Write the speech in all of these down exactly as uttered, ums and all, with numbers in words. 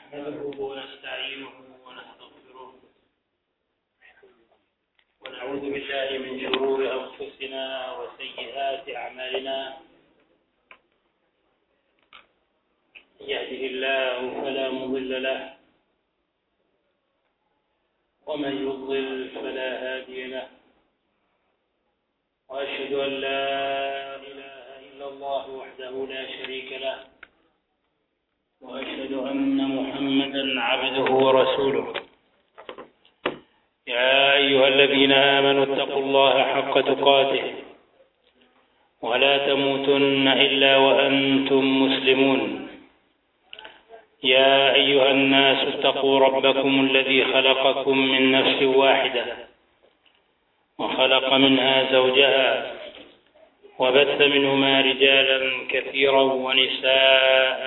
نحمده ونستعينه ونستغفره ونعوذ بالله من شرور أنفسنا وسيئات أعمالنا. يهده الله فلا مضل له ومن يضلل فلا هادي له، وأشهد أن لا إله إلا الله وحده لا شريك له، وأشهد أن محمدًا عبده ورسوله. يا أيها الذين آمنوا اتقوا الله حق تقاته ولا تموتن إلا وأنتم مسلمون. يا أيها الناس اتقوا ربكم الذي خلقكم من نفس واحدة وخلق منها زوجها وبث منهما رجالا كثيرا ونساء،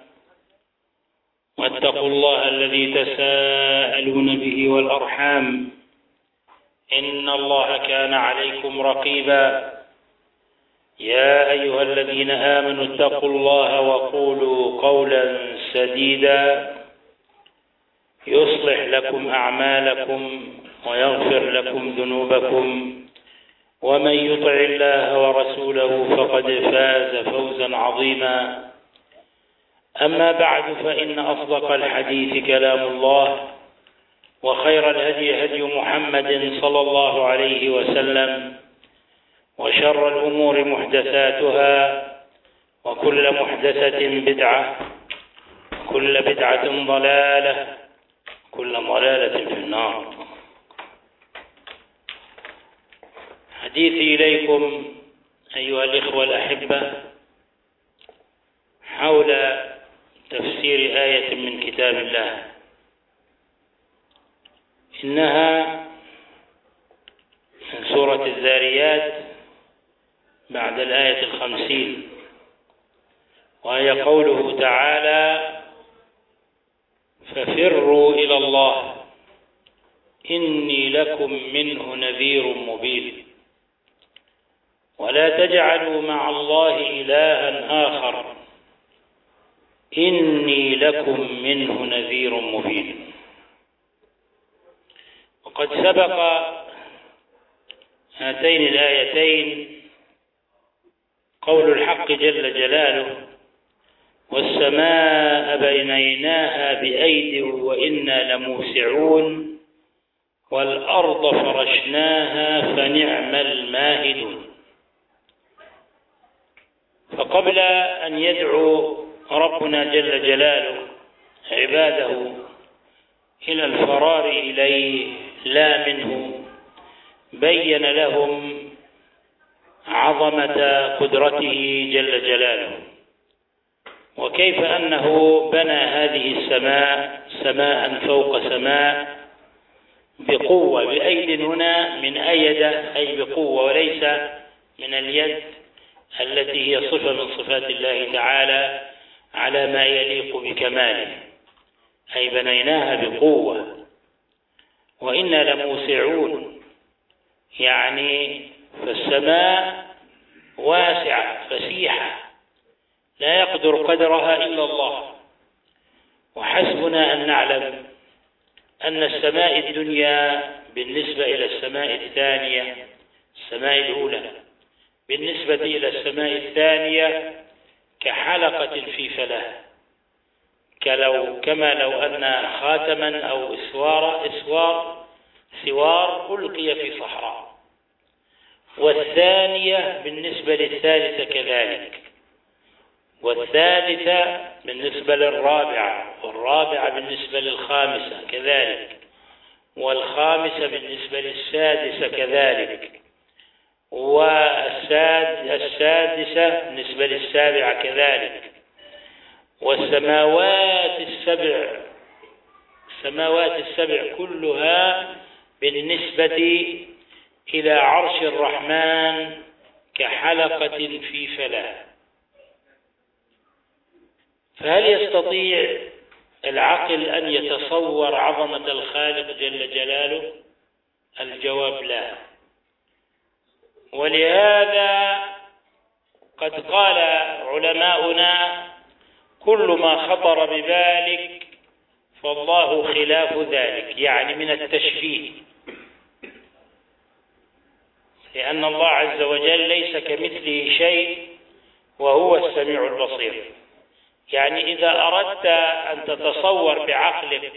واتقوا الله الذي تساءلون به والأرحام إن الله كان عليكم رقيبا. يا أيها الذين آمنوا اتقوا الله وقولوا قولا سديدا يصلح لكم أعمالكم ويغفر لكم ذنوبكم، ومن يطع الله ورسوله فقد فاز فوزا عظيما. أما بعد، فإن أصدق الحديث كلام الله، وخير الهدي هدي محمد صلى الله عليه وسلم، وشر الأمور محدثاتها، وكل محدثة بدعة، كل بدعة ضلالة، كل ضلالة في النار. حديثي إليكم أيها الإخوة الأحبة حول تفسير آية من كتاب الله، إنها من سورة الذاريات بعد الآية الخمسين، وهي قوله تعالى: ففروا إلى الله إني لكم منه نذير مبين، ولا تجعلوا مع الله إلها آخر إني لكم منه نذير مبين. وقد سبق هاتين الآيتين قول الحق جل جلاله: والسماء بنيناها بأيد وإنا لموسعون والأرض فرشناها فنعم الماهدون. فقبل أن يدعو ربنا جل جلاله عباده إلى الفرار إليه لا منه، بين لهم عظمة قدرته جل جلاله، وكيف أنه بنى هذه السماء سماء فوق سماء بقوة. بأيد هنا من أيد، أي بقوة، وليس من اليد التي هي صفة من صفات الله تعالى على ما يليق بكماله، أي بنيناها بقوة. وإنا لموسعون، يعني فالسماء واسعة فسيحة لا يقدر قدرها إلا الله. وحسبنا أن نعلم أن السماء الدنيا بالنسبة إلى السماء الثانية، السماء الأولى بالنسبة إلى السماء الثانية كحلقة في فلاة، كلو كما لو أن خاتما أو إسوار إسوار سوار ألقي في صحراء. والثانية بالنسبة للثالثة كذلك، والثالثة بالنسبة للرابعة، والرابعة بالنسبة للخامسة كذلك، والخامسة بالنسبة للسادسة كذلك، والسادسة بالنسبة للسابعة كذلك. والسماوات السبع السماوات السبع كلها بالنسبة إلى عرش الرحمن كحلقة في فلاة. فهل يستطيع العقل أن يتصور عظمة الخالق جل جلاله؟ الجواب لا. ولهذا قد قال علماؤنا: كل ما خطر ببالك فالله خلاف ذلك، يعني من التشبيه، لأن الله عز وجل ليس كمثله شيء وهو السميع البصير. يعني إذا أردت أن تتصور بعقلك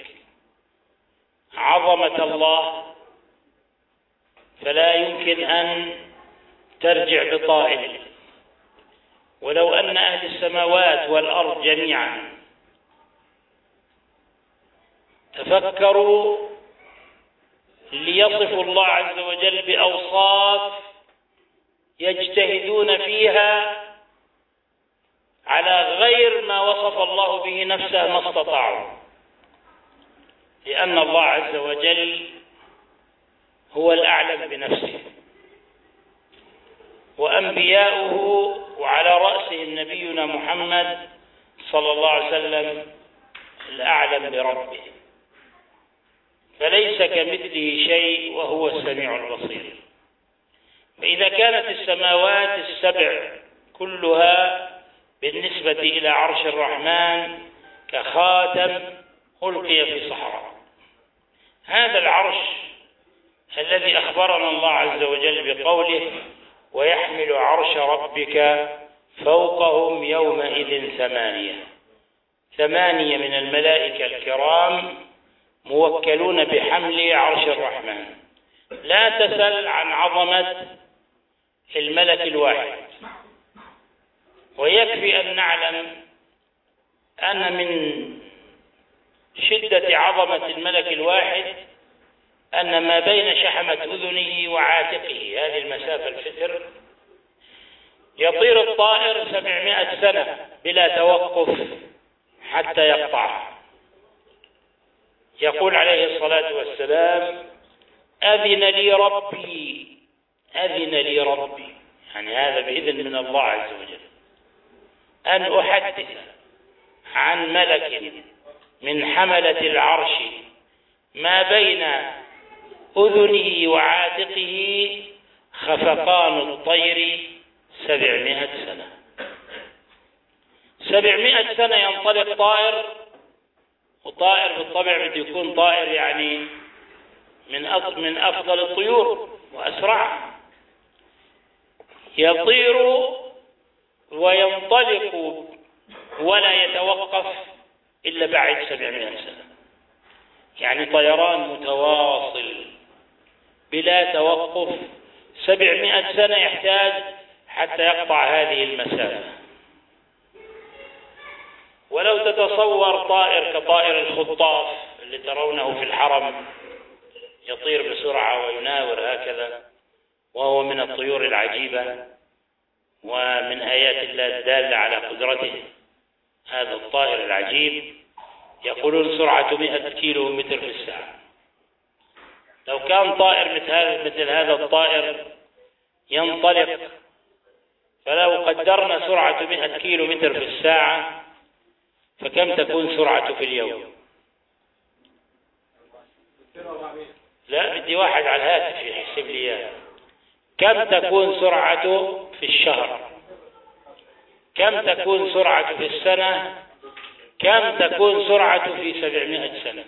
عظمة الله فلا يمكن أن ترجع بطائل، ولو أن أهل السماوات والأرض جميعا تفكروا ليصفوا الله عز وجل بأوصاف يجتهدون فيها على غير ما وصف الله به نفسه ما استطاعوا، لأن الله عز وجل هو الأعلم بنفسه، وأنبياؤه وعلى رأسهم نبينا محمد صلى الله عليه وسلم الأعلم بربه، فليس كمثله شيء وهو السميع البصير. فإذا كانت السماوات السبع كلها بالنسبة إلى عرش الرحمن كخاتم ألقي في صحراء، هذا العرش الذي أخبرنا الله عز وجل بقوله ويحمل عرش ربك فوقهم يومئذ ثمانية، ثمانية من الملائكة الكرام موكلون بحمل عرش الرحمن. لا تسل عن عظمة الملك الواحد، ويكفي أن نعلم أن من شدة عظمة الملك الواحد أن ما بين شحمة أذنه وعاتقه هذه المسافة الفتر يطير الطائر سبعمائة سنة بلا توقف حتى يقطعها. يقول عليه الصلاة والسلام أذن لي ربي أذن لي ربي، يعني هذا بإذن من الله عز وجل، أن أحدث عن ملك من حملة العرش ما بين أذنه وعاتقه خفقان الطير سبعمائة سنة. سبعمائة سنة ينطلق طائر، وطائر بالطبع بده يكون طائر يعني من من أفضل الطيور وأسرع، يطير وينطلق ولا يتوقف إلا بعد سبعمائة سنة، يعني طيران متواصل بلا توقف. سبعمائة سنة يحتاج حتى يقطع هذه المسافة. ولو تتصور طائر كطائر الخطاف اللي ترونه في الحرم يطير بسرعة ويناور هكذا، وهو من الطيور العجيبة ومن آيات الله الدالة على قدرته، هذا الطائر العجيب يقولون سرعة مئة كيلو متر في الساعة. لو كان طائر مثل هذا الطائر ينطلق، فلو قدرنا سرعة مئة كيلو متر في الساعة فكم تكون سرعته في اليوم؟ لا بدي واحد على الهاتف يحسب لي اياها. كم تكون سرعته في الشهر؟ كم تكون سرعته في السنة؟ كم تكون سرعته في سبعمائة سنة؟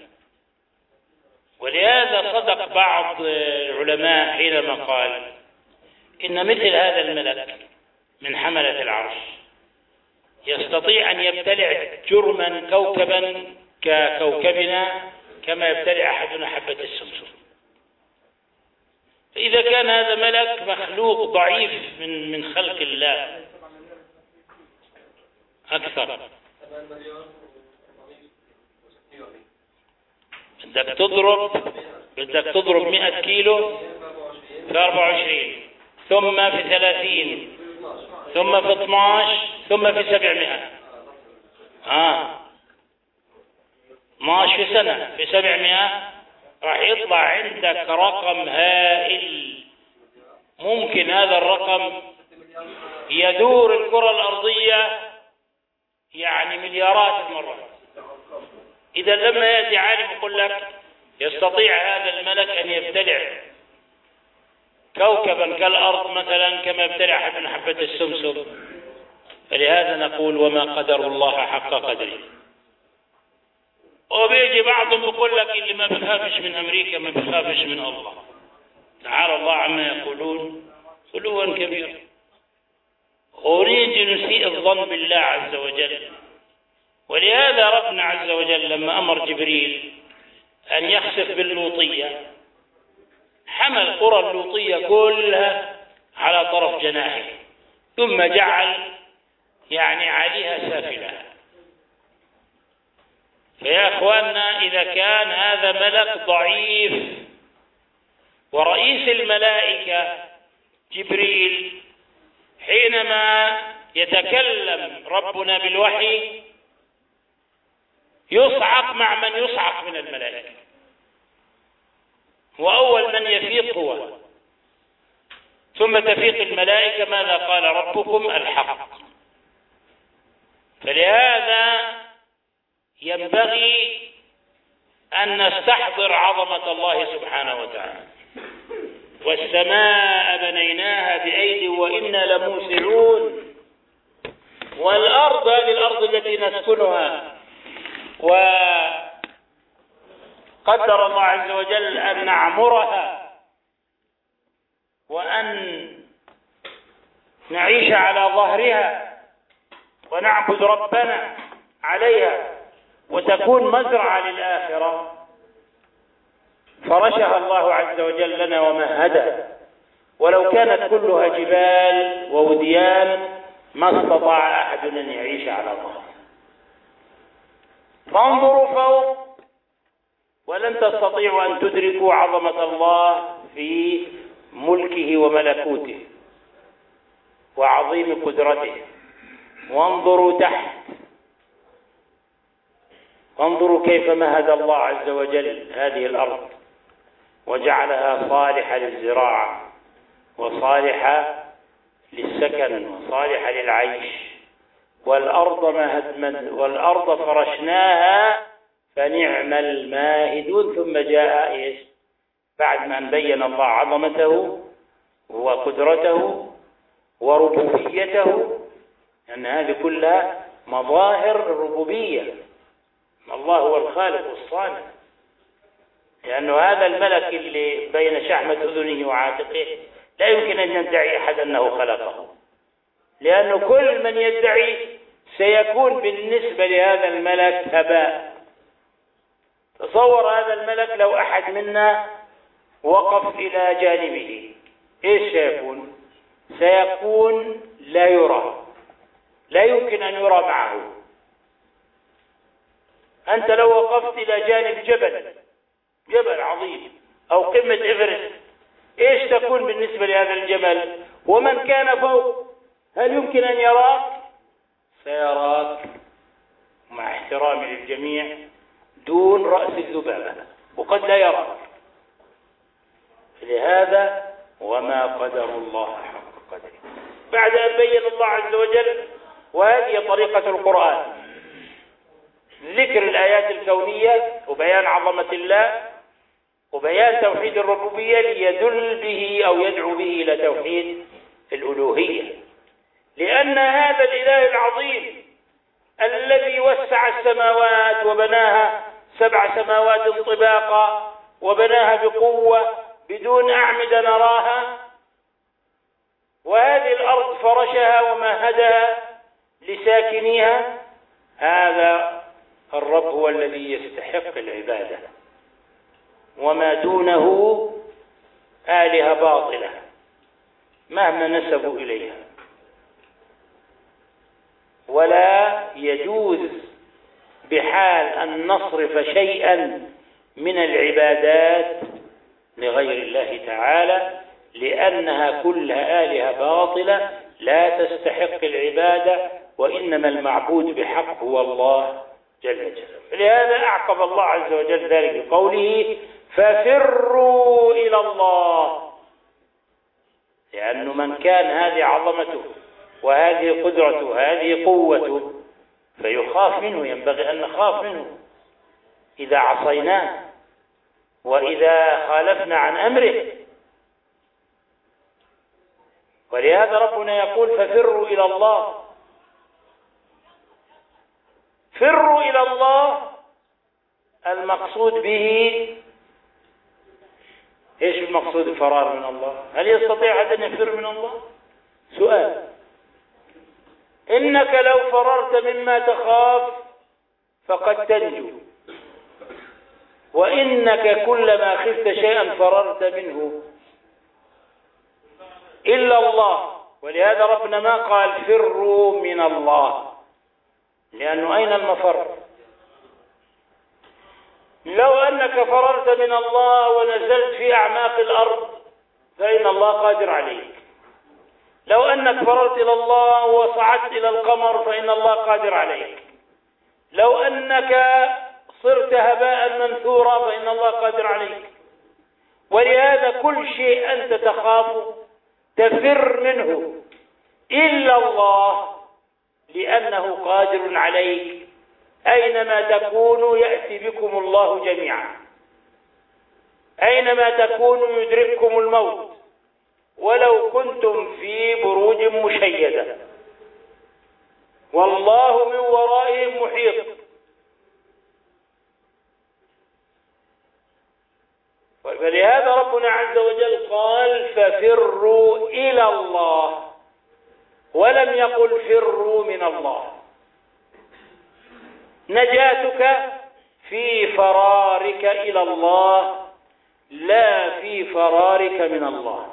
ولهذا صدق بعض العلماء حينما قال إن مثل هذا الملك من حملة العرش يستطيع أن يبتلع جرما كوكبا ككوكبنا كما يبتلع أحدنا حبة السمسم. فإذا كان هذا ملك مخلوق ضعيف من من خلق الله أكثر، بدك تضرب بدك تضرب مئة كيلو في أربعة وعشرين، ثم في ثلاثين، ثم في اثناشر، ثم في سبعمائة. آه اثناشر في سنة في سبعمائة راح يطلع عندك رقم هائل. ممكن هذا الرقم يدور الكرة الأرضية يعني مليارات المرات. إذا لما يأتي عالم يقول لك يستطيع هذا الملك أن يبتلع كوكبا كالأرض مثلا كما يبتلع من حبة السمسم، فلهذا نقول وما قدر الله حق قدره. وبيجي بعضهم بيقول لك اللي ما بيخافش من أمريكا ما بيخافش من الله. تعالى الله عما يقولون علوا كبيرا. أريد نسيء الظن بالله عز وجل، ولهذا ربنا عز وجل لما أمر جبريل أن يخسف باللوطية حمل قرى اللوطية كلها على طرف جناحه، ثم جعل يعني عليها سافلة. فيا أخواننا، إذا كان هذا ملك ضعيف ورئيس الملائكة جبريل حينما يتكلم ربنا بالوحي يصعق مع من يصعق من الملائكة، وأول من يفيق هو، ثم تفيق الملائكة. ماذا قال ربكم؟ الحق. فلهذا ينبغي أن نستحضر عظمة الله سبحانه وتعالى. والسماء بنيناها بأيد وإنا لموسعون، والأرض هذه الأرض التي نسكنها، وقدر الله عز وجل أن نعمرها وأن نعيش على ظهرها ونعبد ربنا عليها وتكون مزرعة للآخرة، فرشها الله عز وجل لنا ومهدها. ولو كانت كلها جبال ووديان ما استطاع أحد أن يعيش على ظهرها. فانظروا فوق ولن تستطيعوا أن تدركوا عظمة الله في ملكه وملكوته وعظيم قدرته. وانظروا تحت، وانظروا كيف مهد الله عز وجل هذه الأرض وجعلها صالحة للزراعة وصالحة للسكن وصالحة للعيش. والأرض مهد والأرض فرشناها فنعم الماهدون. ثم جاء إيش بعد ما بين الله عظمته وقدرته وربوبيته، أن يعني هذه كلها مظاهر الربوبية. الله هو الخالق الصانع، لأنه هذا الملك اللي بين شحمة أذنه وعاتقه لا يمكن أن يدعي أحد أنه خلقه، لأنه كل من يدعي سيكون بالنسبة لهذا الملك هباء. تصور هذا الملك لو أحد منا وقف إلى جانبه، إيش سيكون؟ سيكون لا يرى، لا يمكن أن يرى معه. أنت لو وقفت إلى جانب جبل جبل عظيم أو قمة إيفرست، إيش تكون بالنسبة لهذا الجبل؟ ومن كان فوق هل يمكن أن يراك؟ سيراك مع احترامي للجميع دون رأس الذبابة، وقد لا يراك. لهذا وما قدر الله حق قدره. بعد أن بين الله عز وجل، وهذه طريقة القرآن، ذكر الآيات الكونية وبيان عظمة الله وبيان توحيد الربوبية ليدل به أو يدعو به إلى توحيد الألوهية. لأن هذا الإله العظيم الذي وسع السماوات وبناها سبع سماوات طباقا وبناها بقوة بدون أعمدة نراها، وهذه الأرض فرشها ومهدها لساكنيها، هذا الرب هو الذي يستحق العبادة، وما دونه آلهة باطلة مهما نسبوا إليها. ولا يجوز بحال أن نصرف شيئا من العبادات لغير الله تعالى، لأنها كلها آلهة باطلة لا تستحق العبادة، وإنما المعبود بحق هو الله جل جلاله. لهذا أعقب الله عز وجل ذلك بقوله ففروا إلى الله، لأنه من كان هذه عظمته وهذه قدرته وهذه قوته فيخاف منه، ينبغي أن نخاف منه إذا عصيناه وإذا خالفنا عن أمره. ولهذا ربنا يقول ففروا إلى الله. فروا إلى الله المقصود به ايش المقصود الفرار من الله؟ هل يستطيع أحد أن يفر من الله؟ سؤال. إنك لو فررت مما تخاف فقد تنجو، وإنك كلما خفت شيئا فررت منه إلا الله. ولهذا ربنا ما قال فروا من الله، لأنه أين المفر؟ لو أنك فررت من الله ونزلت في أعماق الأرض فإن الله قادر عليك. لو أنك فررت إلى الله وصعدت إلى القمر فإن الله قادر عليك. لو أنك صرت هباء منثورا فإن الله قادر عليك. ولهذا كل شيء أنت تخافه تفر منه إلا الله، لأنه قادر عليك. أينما تكونوا يأتي بكم الله جميعا، أينما تكونوا يدرككم الموت ولو كنتم في بروج مشيدة، والله من ورائهم محيط. فلهذا ربنا عز وجل قال ففروا إلى الله، ولم يقل فروا من الله. نجاتك في فرارك إلى الله لا في فرارك من الله.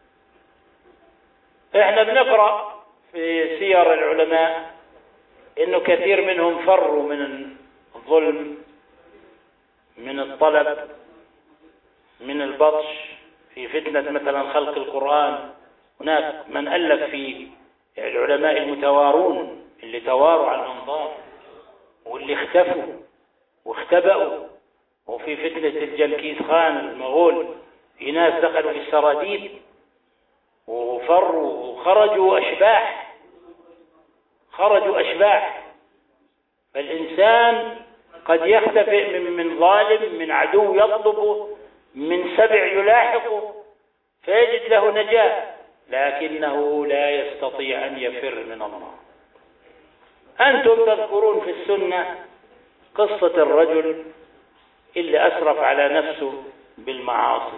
احنا بنقرأ في سير العلماء انه كثير منهم فروا من الظلم، من الطلب، من البطش في فتنة مثلا خلق القرآن. هناك من ألف في العلماء المتوارون اللي تواروا على الأنظار واللي اختفوا واختبأوا، وفي فتنة الجنكيز خان المغول في ناس دخلوا في السراديب وفروا وخرجوا أشباح، خرجوا أشباح. فالإنسان قد يختفئ من, من ظالم، من عدو يطلبه، من سبع يلاحقه فيجد له نجاة، لكنه لا يستطيع أن يفر من الله. أنتم تذكرون في السنة قصة الرجل اللي أسرف على نفسه بالمعاصي،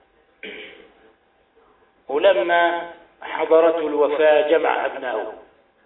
ولما حضرته الوفاة جمع أبنائه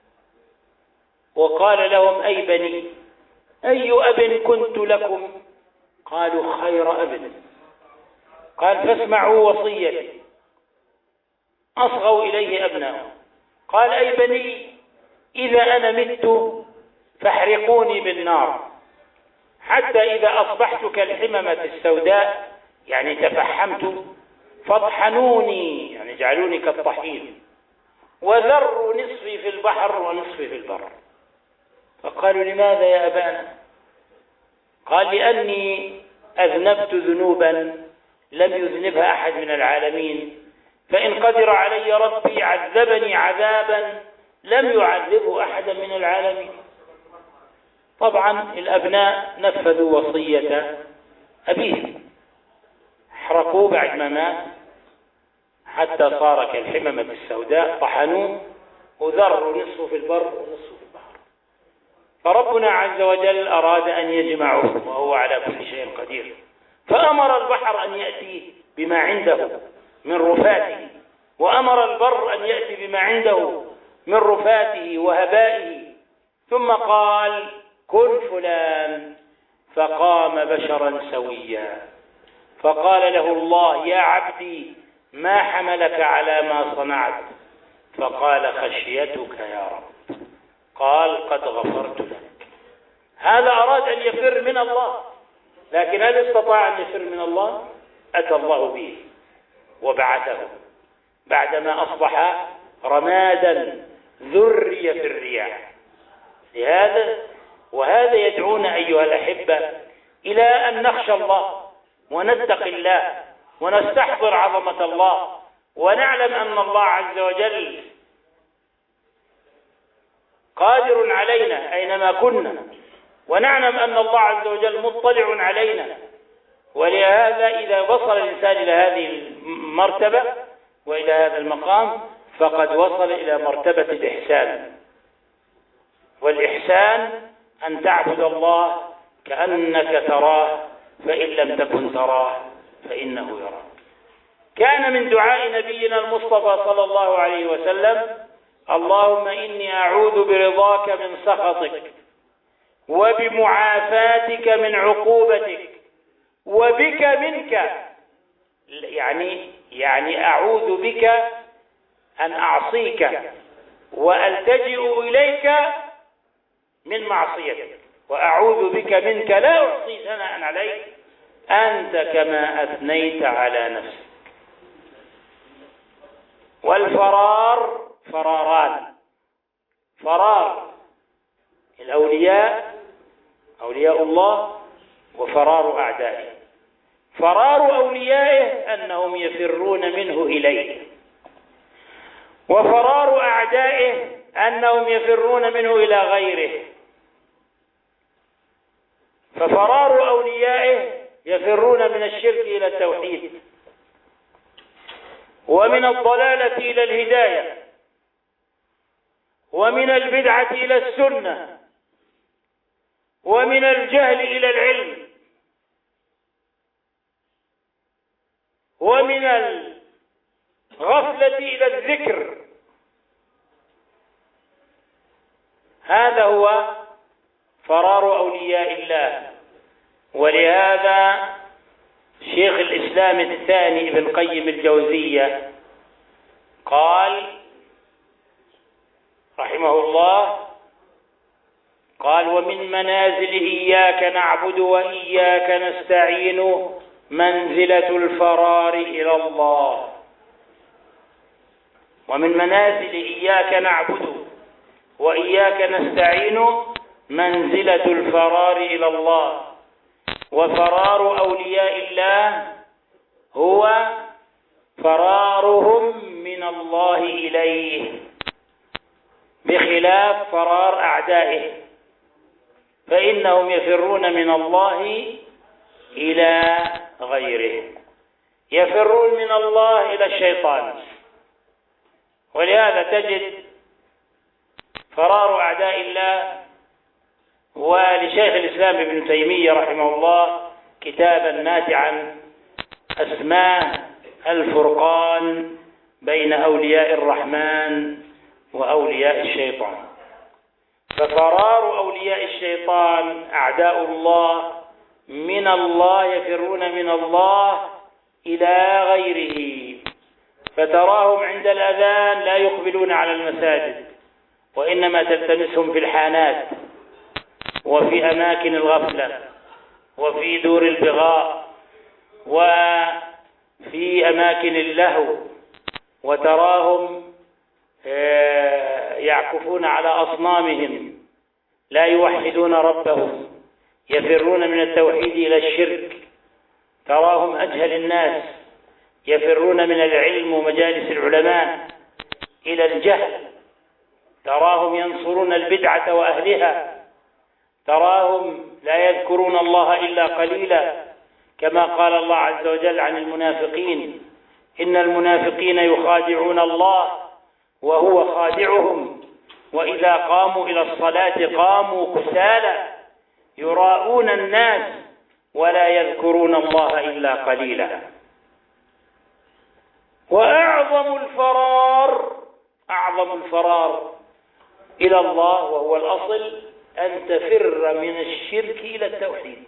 وقال لهم أي بني، أي أب كنت لكم؟ قالوا خير أب. قال فاسمعوا وصيتي. أصغوا إليه أبنائه. قال أي بني، إذا أنا مت فاحرقوني بالنار حتى إذا أصبحت كالحممة السوداء، يعني تفحمت، فاطحنوني، يعني جعلوني كالطحين، وذروا نصفي في البحر ونصفي في البر. فقالوا لماذا يا أبانا؟ قال لأني أذنبت ذنوبا لم يذنبها أحد من العالمين، فإن قدر علي ربي عذبني عذابا لم يعذبه أحدا من العالمين. طبعا الأبناء نفذوا وصية أبيهم، حرقوه بعد ما مات حتى صار كالحممة السوداء، طحنوه وذروا نصفه في البر ونصفه في البحر. فربنا عز وجل أراد أن يجمعه وهو على كل شيء قدير، فأمر البحر أن يأتي بما عنده من رفاته، وأمر البر أن يأتي بما عنده من رفاته وهبائه، ثم قال كن فلان، فقام بشرا سويا. فقال له الله يا عبدي ما حملك على ما صنعت؟ فقال خشيتك يا رب. قال قد غفرت لك. هذا أراد أن يفر من الله، لكن هل استطاع أن يفر من الله؟ أتى الله به وبعثه بعدما أصبح رمادا ذري في الرياح. لهذا وهذا يدعونا أيها الأحبة إلى أن نخشى الله ونتقي الله ونستحضر عظمة الله، ونعلم أن الله عز وجل قادر علينا أينما كنا، ونعلم أن الله عز وجل مطلع علينا. ولهذا إذا وصل الإنسان إلى هذه المرتبة وإلى هذا المقام فقد وصل إلى مرتبة الإحسان. والإحسان أن تعبد الله كأنك تراه فإن لم تكن تراه فإنه يراك. كان من دعاء نبينا المصطفى صلى الله عليه وسلم: اللهم إني أعوذ برضاك من سخطك وبمعافاتك من عقوبتك وبك منك. يعني يعني أعوذ بك أن أعصيك وألتجئ إليك من معصيتك، وأعوذ بك منك لا أحصي ثناء عليك أنت كما أثنيت على نفسك. والفرار فراران: فرار الأولياء أولياء الله، وفرار أعدائه. فرار أوليائه أنهم يفرون منه إليه، وفرار أعدائه أنهم يفرون منه إلى غيره. ففرار أوليائه يفرون من الشرك إلى التوحيد، ومن الضلالة إلى الهداية، ومن البدعة إلى السنة، ومن الجهل إلى العلم، ومن الغفلة إلى الذكر. هذا هو فرار أولياء الله. ولهذا شيخ الإسلام الثاني ابن قيم الجوزية قال رحمه الله، قال: ومن منازل إياك نعبد وإياك نستعين منزلة الفرار إلى الله. ومن منازل إياك نعبد وإياك نستعين منزلة الفرار إلى الله. وفرار أولياء الله هو فرارهم من الله إليه، بخلاف فرار أعدائه فإنهم يفرون من الله إلى غيره، يفرون من الله إلى الشيطان. ولهذا تجد فرار أعداء الله. ولشيخ الإسلام ابن تيمية رحمه الله كتابا نافعا اسماه الفرقان بين أولياء الرحمن وأولياء الشيطان. ففرار أولياء الشيطان أعداء الله من الله، يفرون من الله إلى غيره، فتراهم عند الأذان لا يقبلون على المساجد، وإنما تلتمسهم في الحانات وفي أماكن الغفلة وفي دور البغاء وفي أماكن اللهو، وتراهم يعكفون على أصنامهم، لا يوحدون ربهم، يفرون من التوحيد إلى الشرك. تراهم أجهل الناس، يفرون من العلم ومجالس العلماء إلى الجهل. تراهم ينصرون البدعة وأهلها. تراهم لا يذكرون الله إلا قليلا، كما قال الله عز وجل عن المنافقين: إن المنافقين يخادعون الله وهو خادعهم وإذا قاموا إلى الصلاة قاموا كسالى يراءون الناس ولا يذكرون الله إلا قليلا. وأعظم الفرار أعظم الفرار إلى الله وهو الأصل أن تفر من الشرك إلى التوحيد،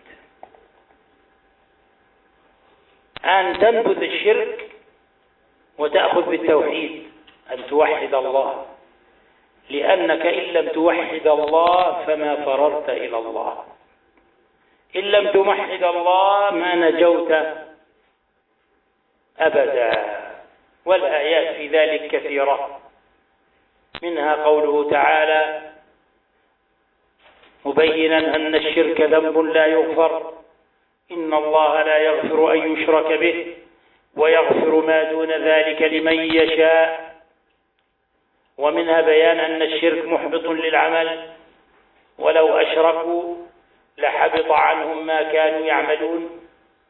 أن تنبذ الشرك وتأخذ بالتوحيد، أن توحد الله، لأنك إن لم توحد الله فما فررت إلى الله. إن لم توحد الله ما نجوت أبدا. والآيات في ذلك كثيرة، منها قوله تعالى مبينا أن الشرك ذنب لا يغفر، إن الله لا يغفر أن يشرك به ويغفر ما دون ذلك لمن يشاء. ومنها بيان أن الشرك محبط للعمل، ولو أشركوا لحبط عنهم ما كانوا يعملون.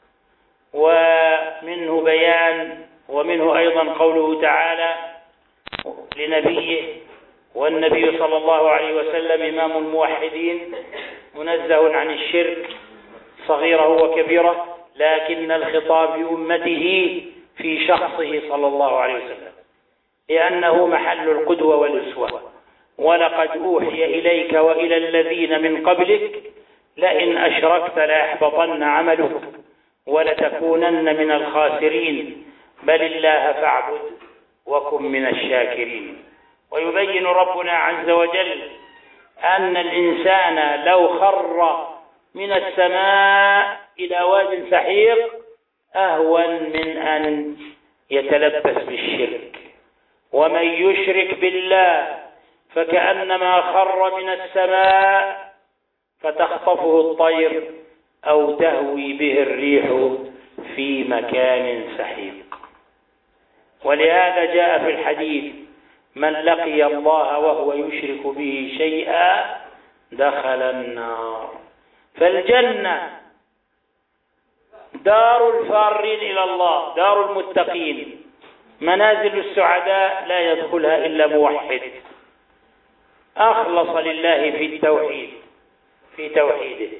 ومنه بيان ومنه أيضا قوله تعالى لنبيه والنبي صلى الله عليه وسلم إمام الموحدين منزه عن الشرك صغيره وكبيره، لكن الخطاب بأمته في شخصه صلى الله عليه وسلم، لأنه محل القدوة والأسوة. ولقد أوحي إليك وإلى الذين من قبلك لئن أشركت ليحبطن عملك ولتكونن من الخاسرين بل الله فاعبد وكن من الشاكرين. ويبين ربنا عز وجل أن الإنسان لو خر من السماء إلى واد سحيق أهون من أن يتلبس بالشرك، ومن يشرك بالله فكأنما خر من السماء فتخطفه الطير أو تهوي به الريح في مكان سحيق. ولهذا جاء في الحديث من لقي الله وهو يشرك به شيئا دخل النار. فالجنة دار الفارين إلى الله، دار المتقين، منازل السعداء لا يدخلها إلا موحد أخلص لله في التوحيد في توحيده،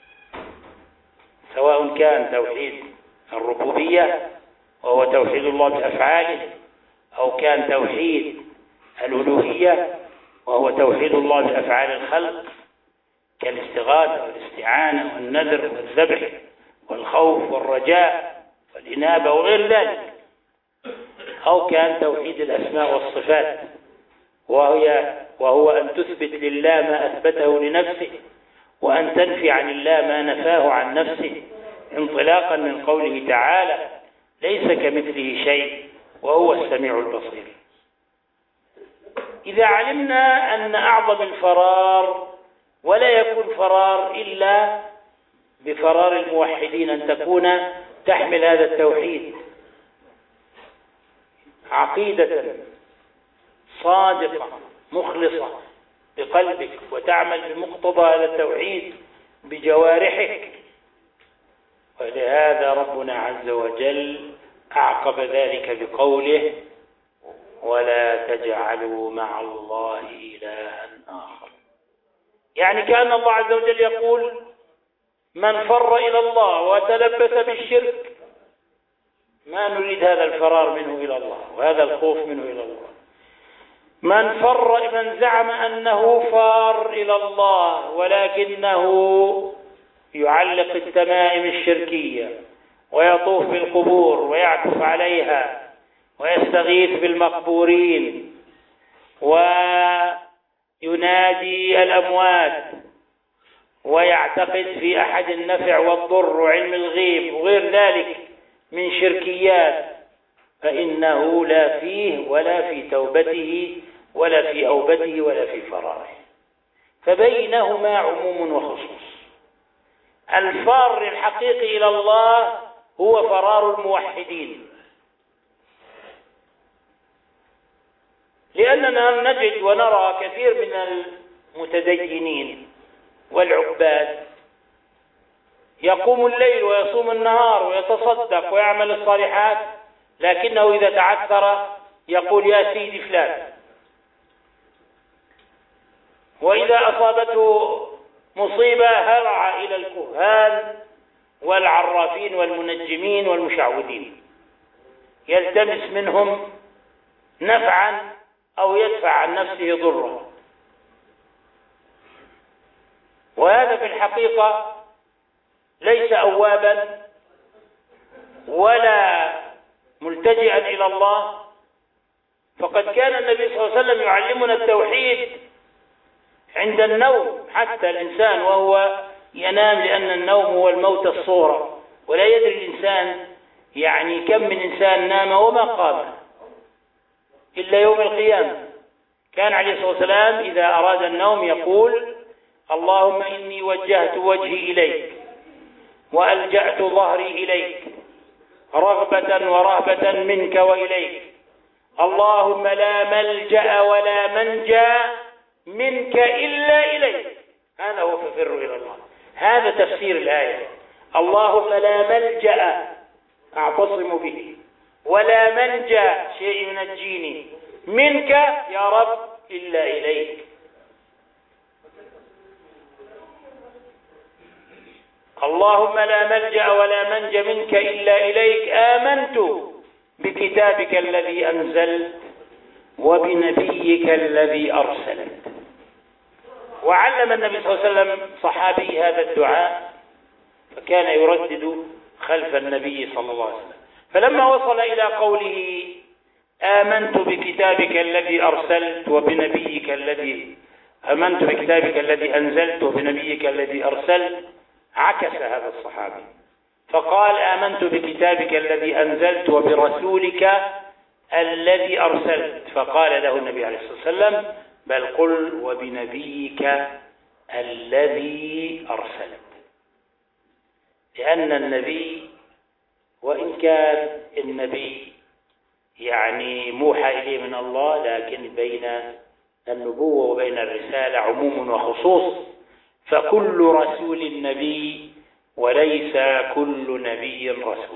سواء كان توحيد الربوبية وهو توحيد الله بأفعاله، أو كان توحيد الألوهية وهو توحيد الله بأفعال الخلق كالاستغاثة والاستعانة والنذر والذبح والخوف والرجاء والإنابة وغير ذلك، أو كان توحيد الأسماء والصفات وهي وهو أن تثبت لله ما أثبته لنفسه وأن تنفي عن الله ما نفاه عن نفسه، انطلاقا من قوله تعالى ليس كمثله شيء وهو السميع البصير. إذا علمنا أن أعظم الفرار، ولا يكون فرار إلا بفرار الموحدين، أن تكون تحمل هذا التوحيد عقيدة صادقة مخلصة بقلبك، وتعمل بمقتضى هذا التوحيد بجوارحك. ولهذا ربنا عز وجل أعقب ذلك بقوله ولا تجعلوا مع الله إلها آخر. يعني كأن الله عز وجل يقول من فر إلى الله وتلبس بالشرك ما نريد هذا الفرار منه إلى الله وهذا الخوف منه إلى الله. من فر من زعم أنه فار إلى الله ولكنه يعلق التمائم الشركية ويطوف بالقبور ويعكف عليها ويستغيث بالمقبورين وينادي الأموات ويعتقد في أحد النفع والضر وعلم الغيب وغير ذلك من شركيات، فإنه لا فيه ولا في توبته ولا في أوبته ولا في فراره، فبينهما عموم وخصوص. الفار الحقيقي إلى الله هو فرار الموحدين، لأننا نجد ونرى كثير من المتدينين والعباد يقوم الليل ويصوم النهار ويتصدق ويعمل الصالحات، لكنه إذا تعثر يقول يا سيدي فلان، وإذا أصابته مصيبة هرع إلى الكهان والعرافين والمنجمين والمشعوذين يلتمس منهم نفعا أو يدفع عن نفسه ضرا. وهذا في الحقيقة ليس أوابا ولا ملتجئا إلى الله، فقد كان النبي صلى الله عليه وسلم يعلمنا التوحيد عند النوم، حتى الإنسان وهو ينام، لأن النوم هو الموت الصورة، ولا يدري الإنسان يعني كم من إنسان نام وما قام إلا يوم القيامة. كان عليه الصلاة والسلام إذا أراد النوم يقول اللهم إني وجهت وجهي إليك وألجأت ظهري إليك رغبة ورهبة منك وإليك، اللهم لا ملجأ ولا منجى منك إلا إليك. هذا هو ففر إلى الله، هذا تفسير الآية. اللهم لا ملجأ أعتصم به ولا منجى شيء ينجيني منك يا رب إلا إليك. اللهم لا ملجأ ولا منج منك إلا إليك. آمنت بكتابك الذي أنزلت وبنبيك الذي أرسلت. وعلم النبي صلى الله عليه وسلم صحابي هذا الدعاء، فكان يردد خلف النبي صلى الله عليه وسلم. فلما وصل إلى قوله آمنت بكتابك الذي أرسلت وبنبيك الذي آمنت بكتابك الذي أنزلت وبنبيك الذي أرسلت، عكس هذا الصحابي فقال آمنت بكتابك الذي أنزلت وبرسولك الذي أرسلت. فقال له النبي عليه الصلاة والسلام بل قل وبنبيك الذي أرسلت، لأن النبي وإن كان النبي يعني موحى إليه من الله، لكن بين النبوة وبين الرسالة عموم وخصوص، فكل رسول نبي وليس كل نبي رسول.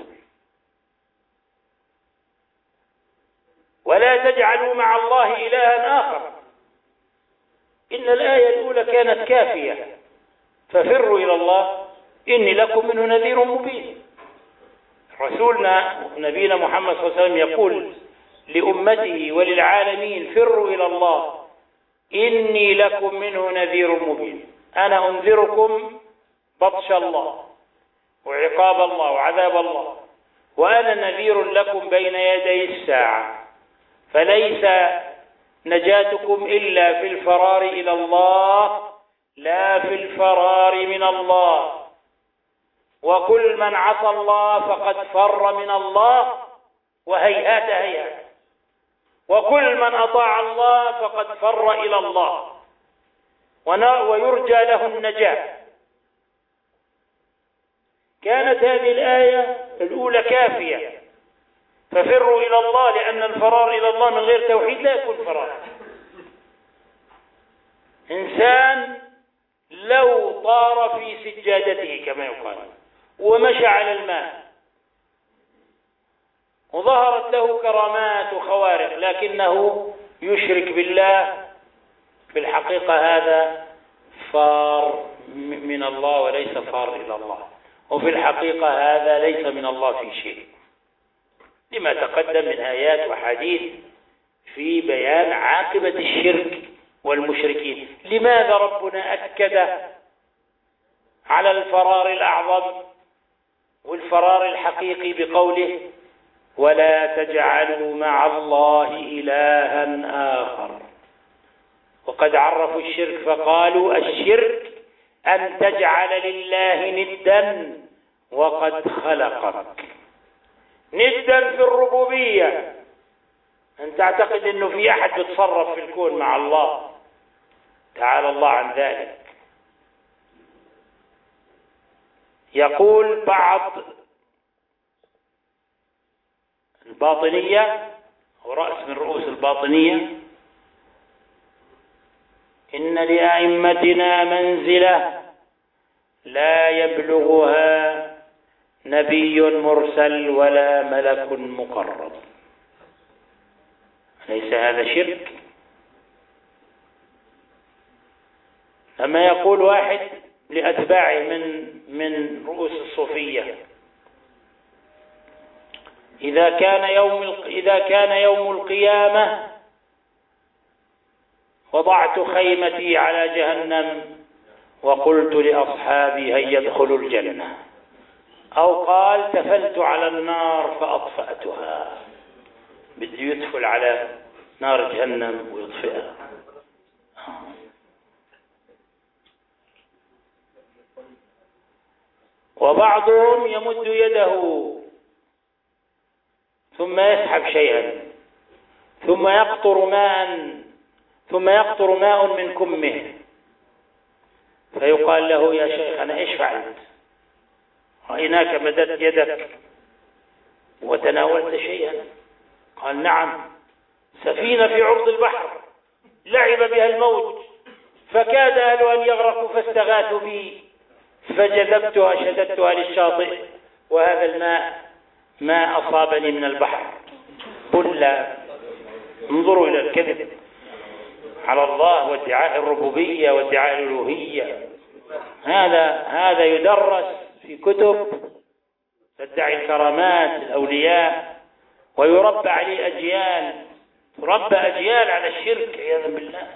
ولا تجعلوا مع الله إلها آخر. إن الآية الأولى كانت كافية، ففروا إلى الله إني لكم منه نذير مبين. رسولنا نبينا محمد صلى الله عليه وسلم يقول لأمته وللعالمين فروا إلى الله إني لكم منه نذير مبين. أنا أنذركم بطش الله وعقاب الله وعذاب الله، وأنا نذير لكم بين يدي الساعة، فليس نجاتكم إلا في الفرار إلى الله لا في الفرار من الله. وكل من عصى الله فقد فر من الله وهيهات هيهات، وكل من أطاع الله فقد فر إلى الله ويرجى له النجاة. كانت هذه الآية الأولى كافية، ففروا إلى الله، لأن الفرار إلى الله من غير توحيد لا يكون فرار. إنسان لو طار في سجادته كما يقال ومشى على الماء وظهرت له كرامات وخوارق لكنه يشرك بالله، في الحقيقة هذا فار من الله وليس فار إلى الله، وفي الحقيقة هذا ليس من الله في شيء، لما تقدم من آيات وحديث في بيان عاقبة الشرك والمشركين. لماذا ربنا أكد على الفرار الأعظم والفرار الحقيقي بقوله ولا تجعلوا مع الله إلها آخر؟ وقد عرفوا الشرك فقالوا الشرك أن تجعل لله ندا وقد خلقك. ندا في الربوبية، أن تعتقد أنه في أحد يتصرف في الكون مع الله، تعالى الله عن ذلك. يقول بعض الباطنية ورأس من رؤوس الباطنية إن لأئمتنا منزلة لا يبلغها نبي مرسل ولا ملك مقرب. ليس هذا شرك؟ أما يقول واحد لأتباعه من من رؤوس الصوفية إذا كان يوم إذا كان يوم القيامة وضعت خيمتي على جهنم وقلت لأصحابي هيا ادخلوا الجنة، أو قال تفلت على النار فأطفأتها، بده يدخل على نار جهنم ويطفئها. وبعضهم يمد يده ثم يسحب شيئا ثم يقطر ماء ثم يقطر ماء من كمه، فيقال له يا شيخ أنا إيش فعلت؟ رأيناك مددت يدك وتناولت شيئا. قال نعم، سفينة في عرض البحر لعب بها الموت فكاد أهلها أن يغرقوا فاستغاثوا بي فجذبتها شددتها للشاطئ، وهذا الماء ما أصابني من البحر. قل لا، انظروا إلى الكذب. على الله وادعاء الربوبية وادعاء الألوهية. هذا هذا يدرس في كتب تدعي الكرامات الأولياء، ويربى عليه أجيال، تربى أجيال على الشرك عياذا بالله.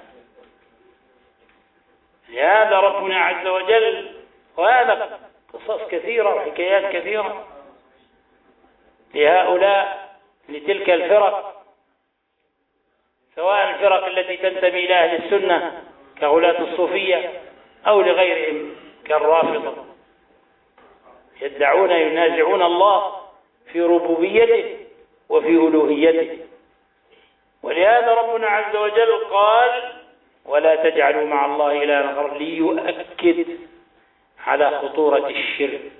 لهذا ربنا عز وجل، وهذا قصص كثيرة وحكايات كثيرة لهؤلاء لتلك الفرق، سواء الفرق التي تنتمي إلى أهل السنة كغلاة الصوفية أو لغيرهم كالرافضة، يدعون ينازعون الله في ربوبيته وفي ألوهيته. ولهذا ربنا عز وجل قال: ولا تجعلوا مع الله إلها آخر، ليؤكد على خطورة الشرك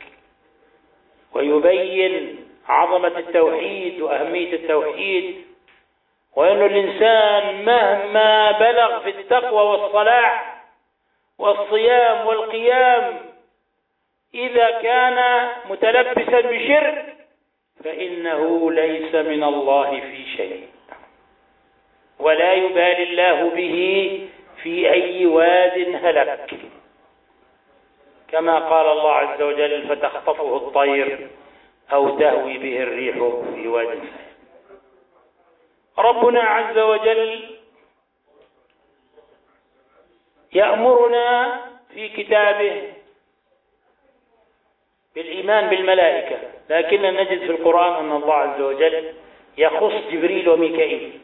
ويبين عظمة التوحيد وأهمية التوحيد، وأن الإنسان مهما بلغ في التقوى والصلاح والصيام والقيام إذا كان متلبسا بشرك فإنه ليس من الله في شيء، ولا يبالي الله به في أي واد هلك، كما قال الله عز وجل: فتخطفه الطير أو تهوي به الريح في واد سهل. ربنا عز وجل يأمرنا في كتابه بالإيمان بالملائكة، لكن نجد في القرآن أن الله عز وجل يخص جبريل وميكائيل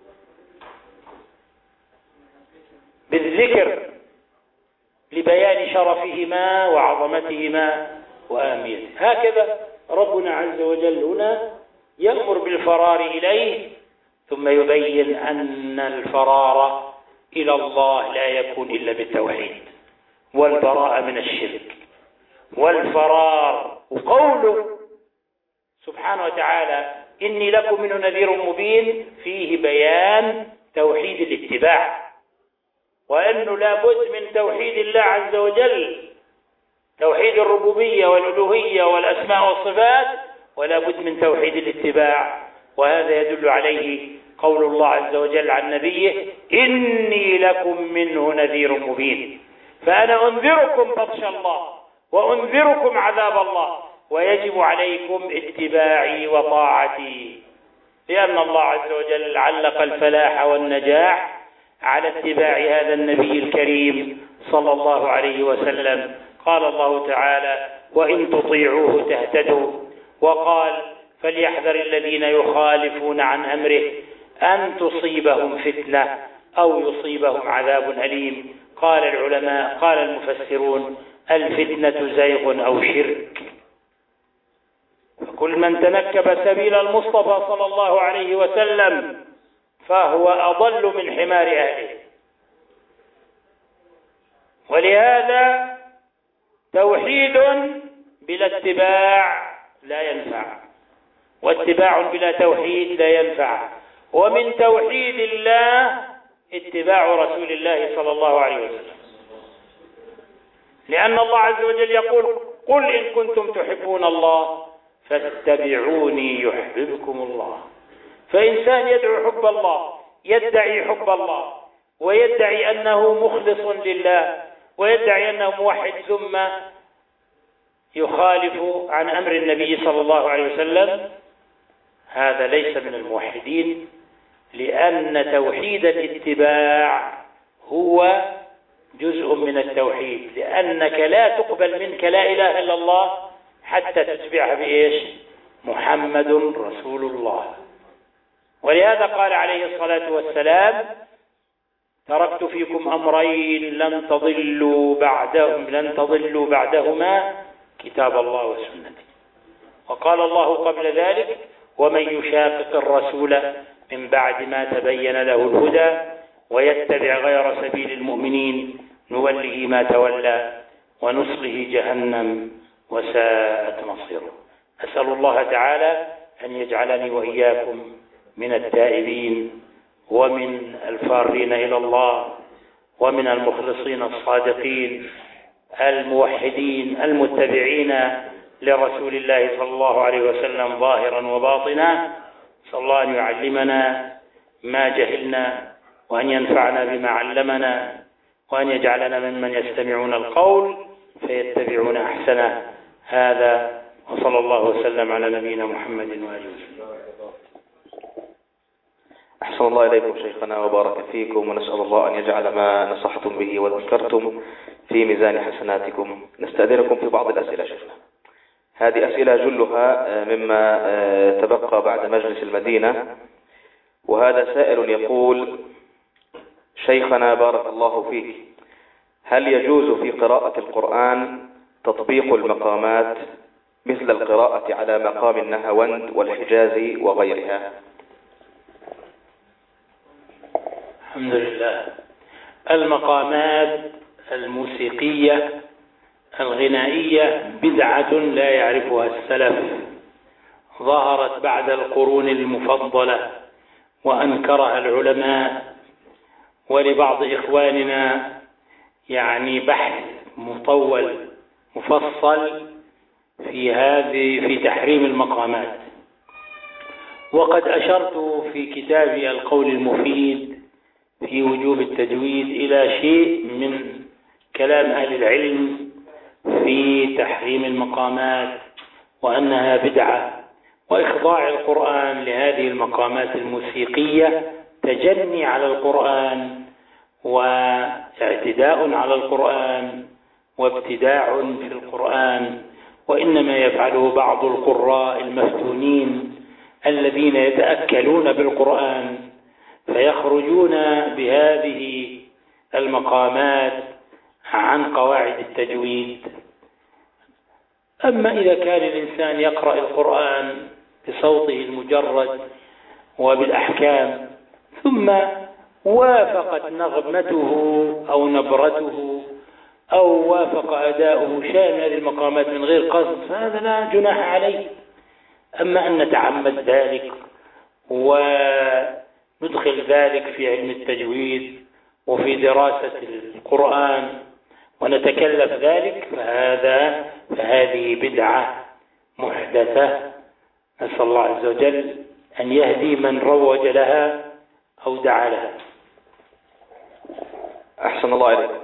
بالذكر لبيان شرفهما وعظمتهما وأهميته. هكذا ربنا عز وجل هنا يأمر بالفرار إليه، ثم يبين أن الفرار إلى الله لا يكون إلا بالتوحيد والبراءة من الشرك والفرار. وقوله سبحانه وتعالى: إني لكم منه نذير مبين، فيه بيان توحيد الاتباع، وأنه لا بد من توحيد الله عز وجل، توحيد الربوبية والألوهية والأسماء والصفات، ولا بد من توحيد الاتباع. وهذا يدل عليه قول الله عز وجل عن نبيه: إني لكم منه نذير مبين. فأنا أنذركم بطش الله وأنذركم عذاب الله، ويجب عليكم اتباعي وطاعتي، لأن الله عز وجل علق الفلاح والنجاح على اتباع هذا النبي الكريم صلى الله عليه وسلم. قال الله تعالى: وإن تطيعوه تهتدوا. وقال: فليحذر الذين يخالفون عن أمره أن تصيبهم فتنة أو يصيبهم عذاب أليم. قال العلماء، قال المفسرون: الفتنة زيغ أو شرك. فكل من تنكب سبيل المصطفى صلى الله عليه وسلم فهو أضل من حمار أهله. ولهذا توحيد بلا اتباع لا ينفع، واتباع بلا توحيد لا ينفع. ومن توحيد الله اتباع رسول الله صلى الله عليه وسلم، لأن الله عز وجل يقول: قل إن كنتم تحبون الله فاتبعوني يحببكم الله. فإنسان يدعو حب الله، يدعي حب الله، ويدعي أنه مخلص لله، ويدعي أنه موحد، ثم يخالف عن أمر النبي صلى الله عليه وسلم، هذا ليس من الموحدين، لأن توحيد الاتباع هو جزء من التوحيد، لأنك لا تقبل منك لا إله إلا الله حتى تتبعها بإيش؟ محمد رسول الله. ولهذا قال عليه الصلاة والسلام: تركت فيكم أمرين لن تضلوا بعدهم لن تضلوا بعدهما كتاب الله وسنتي. وقال الله قبل ذلك: ومن يشاقق الرسول من بعد ما تبين له الهدى ويتبع غير سبيل المؤمنين نوله ما تولى ونصله جهنم وساءت مصيره. أسأل الله تعالى أن يجعلني وإياكم من التائبين ومن الفارين إلى الله ومن المخلصين الصادقين الموحدين المتبعين لرسول الله صلى الله عليه وسلم ظاهرا وباطنا. صلى الله أن يعلمنا ما جهلنا وأن ينفعنا بما علمنا، وأن يجعلنا ممن يستمعون القول فيتبعون أحسنه. هذا، وصلى الله وسلم على نبينا محمد وآله وسلم. أحسن الله إليكم شيخنا وبارك فيكم، ونسأل الله أن يجعل ما نصحتم به وذكرتم في ميزان حسناتكم. نستأذنكم في بعض الأسئلة شيخنا. هذه أسئلة جلها مما تبقى بعد مجلس المدينة. وهذا سائل يقول: شيخنا بارك الله فيك، هل يجوز في قراءة القرآن تطبيق المقامات مثل القراءة على مقام النهاوند والحجازي وغيرها؟ الحمد لله. المقامات الموسيقية الغنائية بدعة لا يعرفها السلف، ظهرت بعد القرون المفضلة وأنكرها العلماء. ولبعض إخواننا يعني بحث مطول مفصل في هذه في تحريم المقامات. وقد أشرت في كتابي القول المفيد في وجوب التجويد إلى شيء من كلام أهل العلم في تحريم المقامات، وأنها بدعة، وإخضاع القرآن لهذه المقامات الموسيقية تجني على القرآن واعتداء على القرآن وابتداع في القرآن. وإنما يفعله بعض القراء المفتونين الذين يتأكلون بالقرآن فيخرجون بهذه المقامات عن قواعد التجويد. أما إذا كان الإنسان يقرأ القرآن بصوته المجرد وبالأحكام، ثم وافقت نغمته أو نبرته أو وافق أداؤه شيء من هذه المقامات من غير قصد، فهذا لا جناح عليه. أما أن نتعمد ذلك وندخل ذلك في علم التجويد وفي دراسة القرآن ونتكلف ذلك، فهذا فهذه بدعة محدثة. نسأل الله عز وجل أن يهدي من روج لها أو دعا لها. أحسن الله إليكم.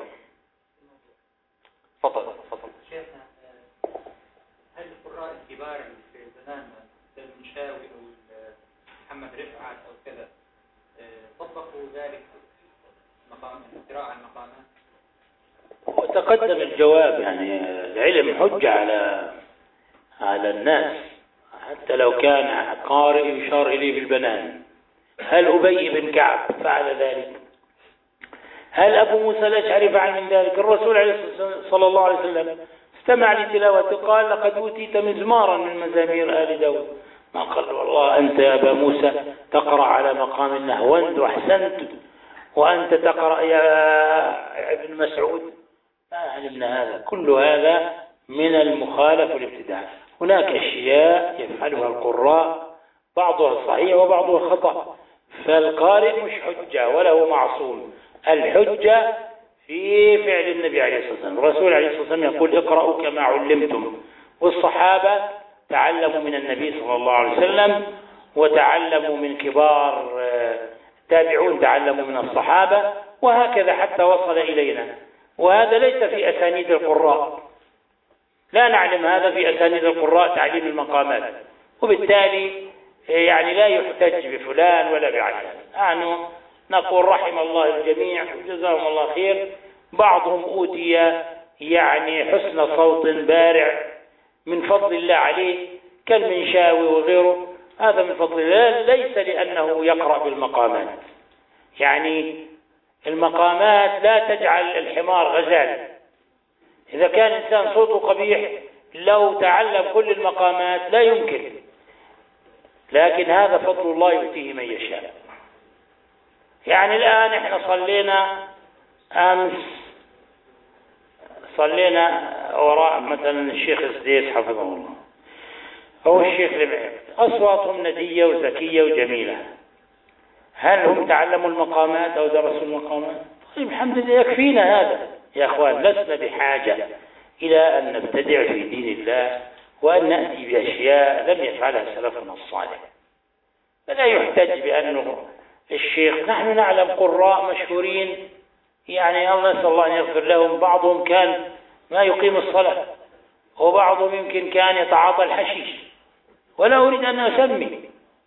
تفضل تفضل. شيخنا، هل القراء الكبار في زماننا المنشاوي أو محمد رفعت أو كذا طبقوا ذلك مقام قراءة المقامات؟ وتقدم الجواب، يعني العلم حجة على على الناس حتى لو كان قارئ يشار إليه بالبنان. هل أبي بن كعب فعل ذلك؟ هل أبو موسى الأشعري فعل من ذلك؟ الرسول عليه صلى الله عليه وسلم استمع لتلاوته قال: لقد أوتيت مزمارا من مزامير آل داود. ما قال والله أنت يا أبا موسى تقرأ على مقام النهوند وأحسنت، وأنت تقرأ يا ابن مسعود. ما علمنا هذا. كل هذا من المخالف والابتداع. هناك أشياء يفعلها القراء بعضها صحيح وبعضها خطأ، فالقارئ مش حجة وله معصوم. الحجة في فعل النبي عليه الصلاة والسلام. الرسول عليه الصلاة والسلام يقول: اقرأوا كما علمتم. والصحابة تعلموا من النبي صلى الله عليه وسلم، وتعلموا من كبار التابعون، تعلموا من الصحابة، وهكذا حتى وصل إلينا. وهذا ليس في أسانيد القراء، لا نعلم هذا في أسانيد القراء تعليم المقامات، وبالتالي يعني لا يحتج بفلان ولا بعلان. نحن نقول رحم الله الجميع وجزاهم الله خير. بعضهم أوتي يعني حسن صوت بارع من فضل الله عليه كالمنشاوي وغيره، هذا من فضل الله، ليس لأنه يقرأ بالمقامات. يعني المقامات لا تجعل الحمار غزال. إذا كان إنسان صوته قبيح لو تعلم كل المقامات لا يمكن، لكن هذا فضل الله يؤتيه من يشاء. يعني الآن إحنا صلينا أمس، صلينا وراء مثلا الشيخ السديس حفظه الله أو الشيخ العبد، أصواتهم ندية وزكية وجميلة. هل هم تعلموا المقامات أو درسوا المقامات؟ طيب الحمد لله، يكفينا هذا يا أخوان. لسنا بحاجة إلى أن نبتدع في دين الله وأن نأتي بأشياء لم يفعلها سلفنا الصالح. فلا يحتج بأنه الشيخ. نحن نعلم قراء مشهورين يعني الله نسأل الله أن يغفر لهم، بعضهم كان ما يقيم الصلاة، وبعضهم يمكن كان يتعاطى الحشيش، ولا أريد أن أسمي.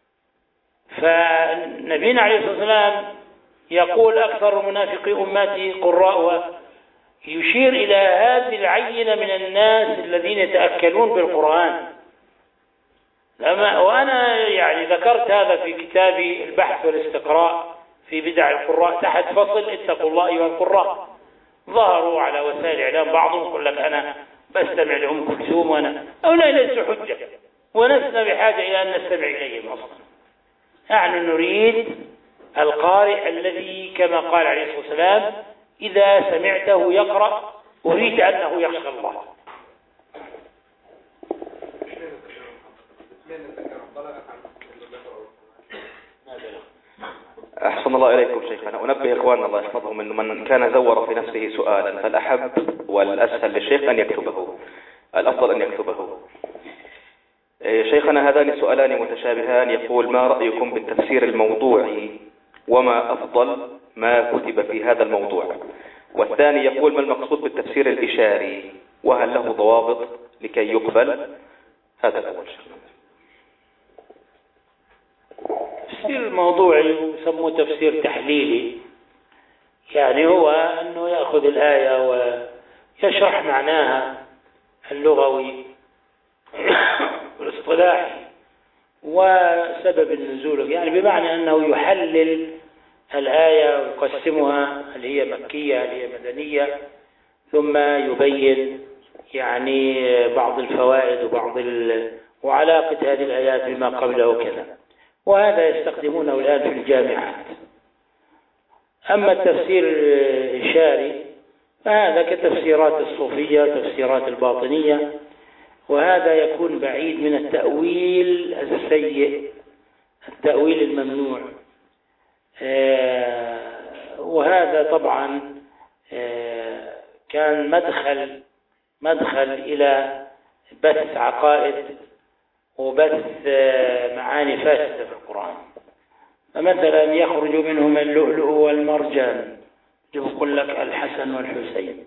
فنبينا عليه الصلاة والسلام يقول أكثر منافقي أمتي قراء، يشير إلى هذه العينة من الناس الذين يتأكلون بالقرآن. لما وأنا يعني ذكرت هذا في كتابي البحث والاستقراء في بدع القراء تحت فصل اتقوا الله أيها القراء. ظهروا على وسائل الإعلام بعضهم يقول لك أنا بستمع لأم كلثوم، وأنا هؤلاء ليسوا حجة، ولسنا بحاجة إلى أن نستمع إليهم أصلا. نحن نريد القارئ الذي كما قال عليه الصلاة والسلام إذا سمعته يقرأ أريد أنه يخشى الله. أحسن الله إليكم شيخنا. أنبه إخواننا الله يحفظهم أنه من كان زور في نفسه سؤالا فالأحب والأسهل للشيخ أن يكتبه، الأفضل أن يكتبه. شيخنا هذان سؤالان متشابهان. يقول ما رأيكم بالتفسير الموضوعي وما أفضل ما كتب في هذا الموضوع؟ والثاني يقول ما المقصود بالتفسير الإشاري وهل له ضوابط لكي يقبل؟ هذا الأول. التفسير الموضوعي يسموه تفسير تحليلي، يعني هو أنه يأخذ الآية ويشرح معناها اللغوي والاصطلاحي وسبب النزول، يعني بمعنى أنه يحلل الآية ويقسمها هل هي مكية هل هي مدنية، ثم يبين يعني بعض الفوائد وبعض ال... وعلاقة هذه الآيات بما قبله وكذا، وهذا يستخدمونه الآن في الجامعات. أما التفسير الإشاري فهذا كتفسيرات الصوفية وتفسيرات الباطنية، وهذا يكون بعيد من التأويل السيء، التأويل الممنوع. وهذا طبعا كان مدخل مدخل إلى بث عقائد وبث معاني فاسدة في القرآن. فمثلا يخرج منهم اللؤلؤ والمرجان، يقول لك الحسن والحسين،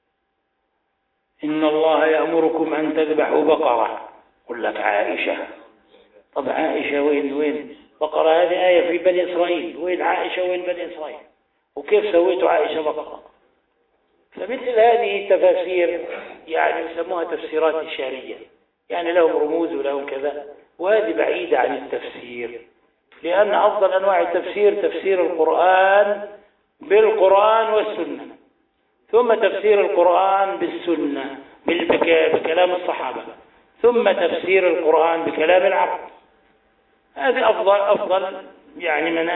إن الله يأمركم أن تذبحوا بقرة، يقول لك عائشة. طب عائشة وين وين بقرة؟ هذه آية في بني إسرائيل، وين عائشة وين بني إسرائيل؟ وكيف سويتوا عائشة بقرة؟ فمثل هذه التفاسير يعني يسموها تفسيرات إشارية، يعني لهم رموز ولهم كذا، وهذه بعيدة عن التفسير، لأن أفضل أنواع التفسير تفسير القرآن بالقرآن والسنة، ثم تفسير القرآن بالسنة بكلام الصحابة، ثم تفسير القرآن بكلام العرب. هذه أفضل أفضل يعني من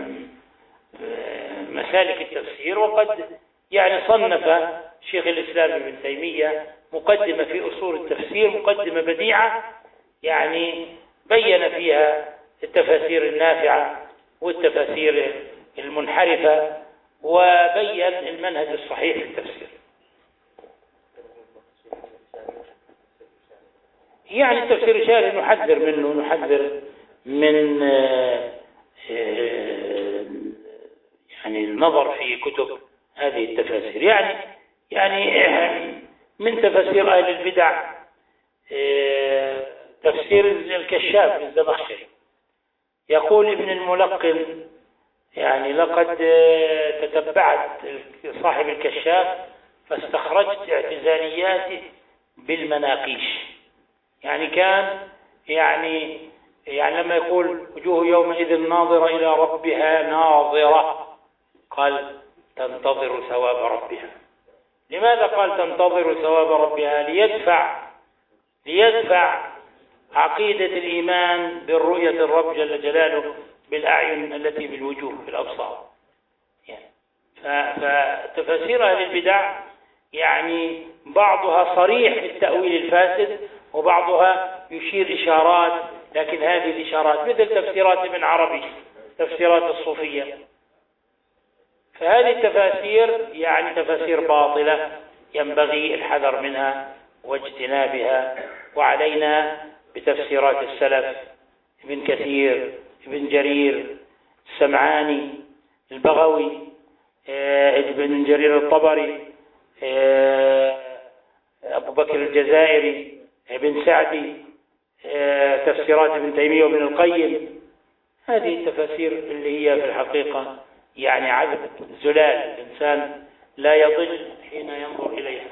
مسالك التفسير. وقد يعني صنف شيخ الإسلام ابن تيمية مقدمة في أصول التفسير، مقدمة بديعة يعني بين فيها التفاسير النافعة والتفاسير المنحرفة، وبين المنهج الصحيح في التفسير. يعني التفسير الإشاري نحذر منه، نحذر من يعني النظر في كتب هذه التفاسير. يعني يعني من تفاسير أهل البدع تفسير الكشاف للزمخشري. يقول ابن الملقن يعني لقد تتبعت صاحب الكشاف فاستخرجت اعتزالياته بالمناقيش. يعني كان يعني يعني لما يقول وجوه يومئذ ناظرة إلى ربها ناظرة، قال تنتظر ثواب ربها. لماذا قال تنتظر ثواب ربها؟ ليدفع ليدفع عقيدة الإيمان بالرؤية الرب جل جلاله بالأعين التي بالوجوه بالأبصار. يعني فتفاسير أهل البدع يعني بعضها صريح في التأويل الفاسد، وبعضها يشير إشارات، لكن هذه الإشارات مثل تفسيرات ابن عربي، تفسيرات الصوفية. فهذه التفاسير يعني تفاسير باطلة ينبغي الحذر منها واجتنابها، وعلينا بتفسيرات السلف، ابن كثير، ابن جرير، السمعاني، البغوي، ابن جرير الطبري، أبو بكر الجزائري، ابن سعدي، تفسيرات ابن تيمية وابن القيم. هذه التفاسير اللي هي في الحقيقة يعني عذب زلال، الإنسان لا يضل حين ينظر إليها.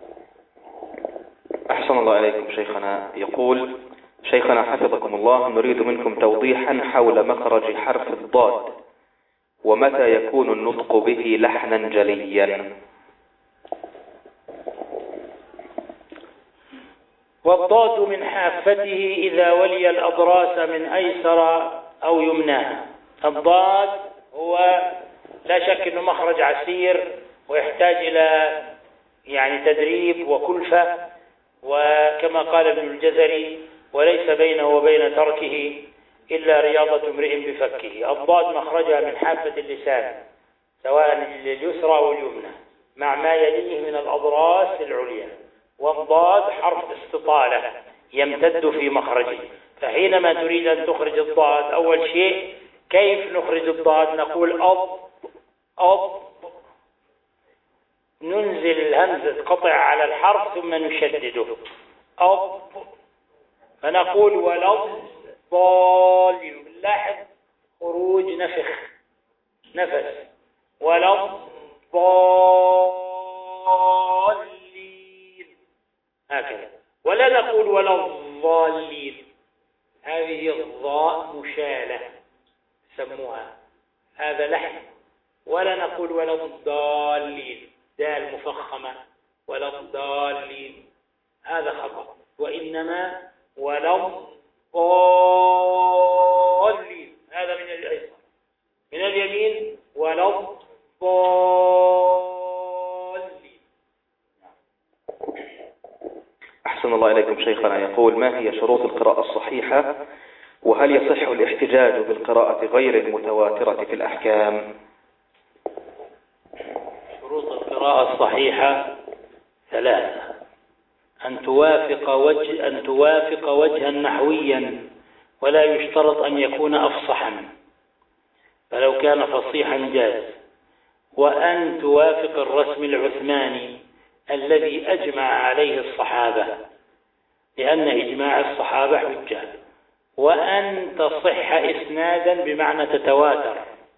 أحسن الله إليكم شيخنا. يقول شيخنا حفظكم الله: نريد منكم توضيحا حول مخرج حرف الضاد، ومتى يكون النطق به لحنا جليا. والضاد من حافته إذا ولي الأضراس من أيسر أو يمناها. الضاد هو لا شك أنه مخرج عسير ويحتاج إلى يعني تدريب وكلفة، وكما قال ابن الجزري: وليس بينه وبين تركه إلا رياضة امرئ بفكه. الضاد مخرجها من حافة اللسان سواء اليسرى أو اليمنى مع ما يليه من الأضراس العليا. والضاد حرف استطالة يمتد في مخرجه، فحينما تريد أن تخرج الضاد أول شيء كيف نخرج الضاد؟ نقول أض أض، ننزل همزة قطع على الحرف ثم نشدده أض، فنقول ولض ضال، لاحظ خروج نفخ نفس ولض ضالين هكذا، ولا نقول ولا الضالين، هذه الضاء مشالة سموها، هذا لحن. ولا نقول ولا الضالين، دال مفخمة، ولا الضالين، هذا خطأ، وإنما ولا الضالين، هذا من الأيسر. من اليمين ولا الضالين. أحسن الله إليكم شيخنا. يقول: ما هي شروط القراءة الصحيحة، وهل يصح الاحتجاج بالقراءة غير المتواترة في الأحكام؟ شروط القراءة الصحيحة ثلاثة: أن توافق وجه أن توافق وجها نحويا، ولا يشترط أن يكون أفصحا، فلو كان فصيحا جاز، وأن توافق الرسم العثماني الذي أجمع عليه الصحابة، لأن إجماع الصحابة حجة، وأن تصح إسنادا بمعنى تتواتر،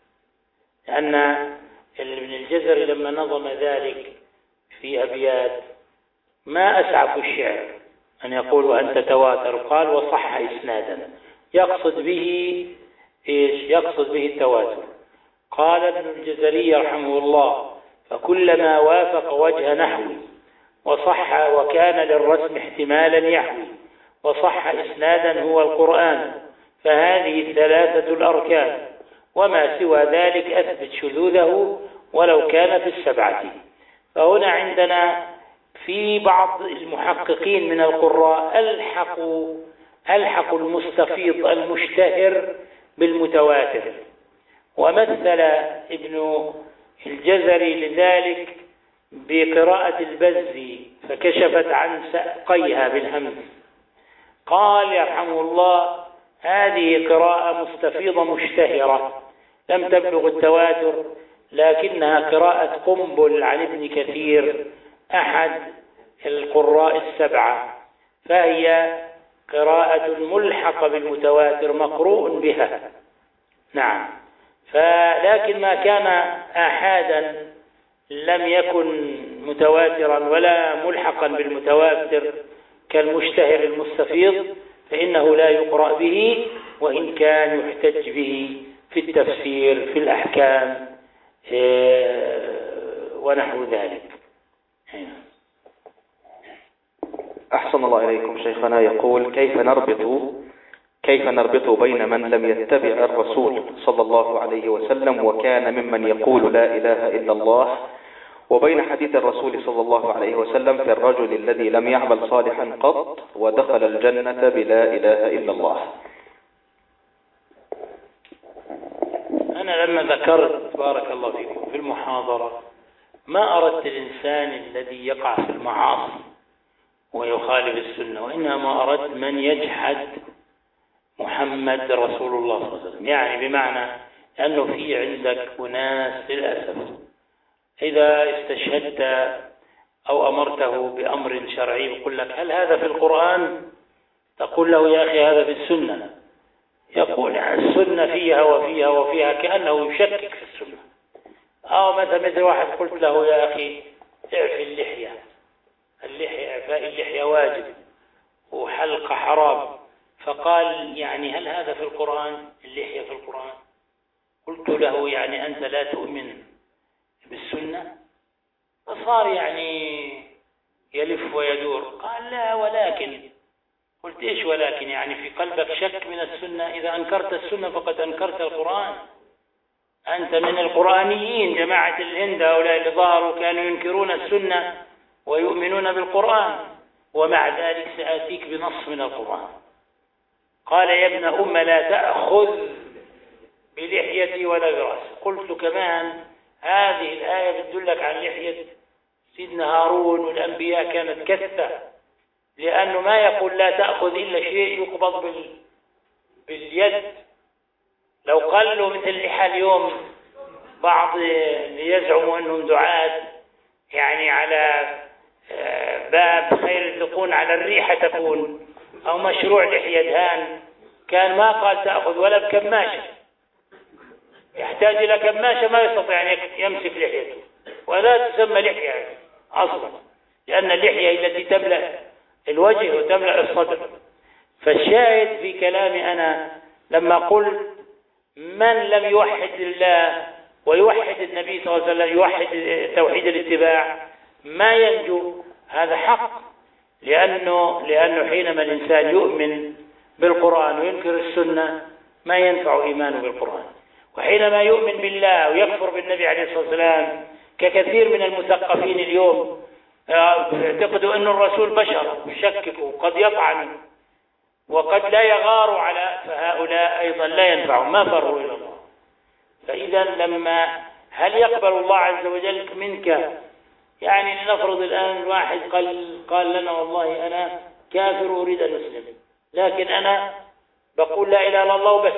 لأن ابن الجزري لما نظم ذلك في أبيات ما أسعف الشعر أن يقول وأن تتواتر، قال وصح إسنادا، يقصد به إيش؟ يقصد به التواتر. قال ابن الجزري رحمه الله: فكلما وافق وجه نحوي وصح وكان للرسم احتمالا يحوي وصح إسنادا هو القرآن، فهذه الثلاثة الأركان، وما سوى ذلك أثبت شذوذه ولو كان في السبعة. فهنا عندنا في بعض المحققين من القراء ألحقوا ألحقوا المستفيض المشتهر بالمتواتر، ومثل ابن الجزري لذلك بقراءة البزي فكشفت عن ساقيها بالهمز. قال يرحمه الله: هذه قراءة مستفيضة مشتهرة لم تبلغ التواتر، لكنها قراءة قنبل عن ابن كثير أحد القراء السبعة، فهي قراءة ملحقة بالمتواتر مقروء بها. نعم، فلكن ما كان آحادا لم يكن متواترا ولا ملحقا بالمتواتر كالمشتهر المستفيض، فإنه لا يقرأ به، وإن كان يحتج به في التفسير في الأحكام ونحو ذلك. أحسن الله إليكم شيخنا. يقول: كيف نربط كيف نربط بين من لم يتبع الرسول صلى الله عليه وسلم وكان ممن يقول لا إله إلا الله، وبين حديث الرسول صلى الله عليه وسلم في الرجل الذي لم يعمل صالحا قط ودخل الجنة بلا إله إلا الله؟ أنا لما ذكرت بارك الله فيكم في المحاضرة ما أردت الإنسان الذي يقع في المعاصي ويخالف السنة، وإنما أردت من يجحد محمد رسول الله صلى الله عليه وسلم، يعني بمعنى لأنه في عندك أناس للأسف إذا استشهدت أو أمرته بأمر شرعي يقول لك هل هذا في القرآن؟ تقول له يا أخي هذا في السنة. يقول السنة فيها وفيها وفيها، كأنه يشكك في السنة. أو مثلا مثل واحد قلت له يا أخي اعفي اللحية، اللحية إعفاء اللحية واجب وحلق حرام، فقال يعني هل هذا في القرآن؟ اللحية في القرآن؟ قلت له يعني أنت لا تؤمن بالسنة؟ فصار يعني يلف ويدور. قال لا ولكن. قلت إيش ولكن؟ يعني في قلبك شك من السنة؟ إذا أنكرت السنة فقد أنكرت القرآن. أنت من القرآنيين. جماعة الهند هؤلاء اللي ظهروا كانوا ينكرون السنة ويؤمنون بالقرآن، ومع ذلك سآتيك بنص من القرآن. قال يا ابن أم لا تأخذ بلحيتي ولا برأسي. قلت كمان هذه الآية بتدلك عن لحية سيدنا هارون والأنبياء كانت كثة، لأنه ما يقول لا تأخذ إلا شيء يقبض بال... باليد. لو قالوا مثل لحى اليوم بعض يزعموا أنهم دعاة يعني على باب خير الدقون على الريحة تكون، أو مشروع لحية دهان، كان ما قال تأخذ ولا بكماشة. يحتاج إلى كماشة ما يستطيع أن يمسك لحيته، ولا تسمى لحية أصلا، لأن اللحية التي تملأ الوجه وتملأ الصدر. فالشاهد في كلامي أنا لما قلت من لم يوحد الله ويوحد النبي صلى الله عليه وسلم، يوحد توحيد الاتباع، ما ينجو. هذا حق، لأنه لأنه حينما الإنسان يؤمن بالقرآن وينكر السنة ما ينفع إيمانه بالقرآن. وحينما يؤمن بالله ويكفر بالنبي عليه الصلاة والسلام، ككثير من المثقفين اليوم يعتقدوا أن الرسول بشر، يشككوا، قد يطعن وقد لا يغار على، فهؤلاء أيضا لا ينفعهم، ما فروا إلى الله. فإذا لما هل يقبل الله عز وجل منك؟ يعني لنفرض الآن واحد قال قال لنا والله أنا كافر أريد أن أسلم، لكن أنا بقول لا إله إلا الله وبس،